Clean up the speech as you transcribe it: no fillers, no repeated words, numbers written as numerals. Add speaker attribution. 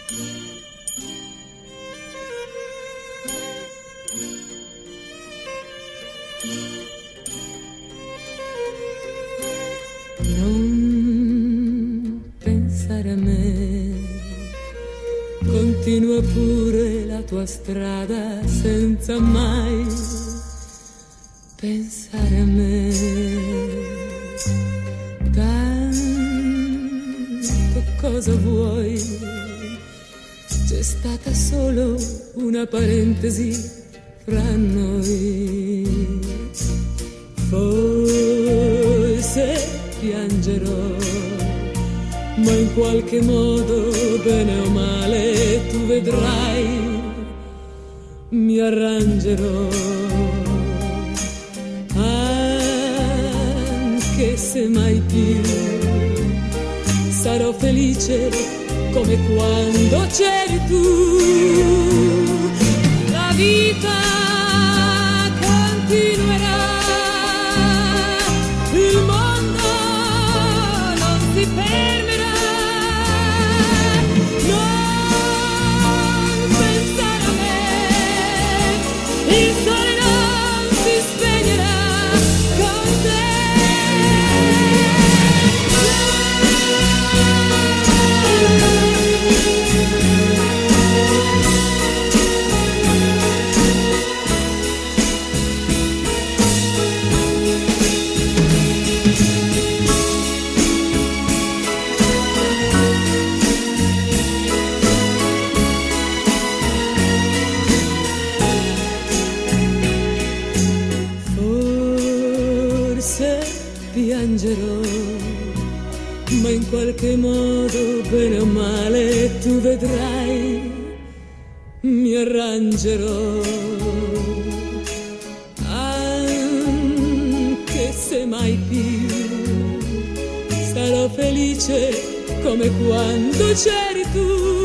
Speaker 1: Non pensare a me, continua pure la tua strada senza mai pensare a me. Tanto cosa vuoi? C'è stata solo una parentesi fra noi. Forse piangerò, ma in qualche modo, bene o male, tu vedrai, mi arrangerò. Anche se mai più sarò felice come quando c'eri tu. La vita continuerà, il mondo non si fermerà. Non pensare a me, il sole non si spegnerà con te. Piangerò, ma in qualche modo, bene o male, tu vedrai, mi arrangerò. Anche se mai più sarò felice come quando c'eri tu.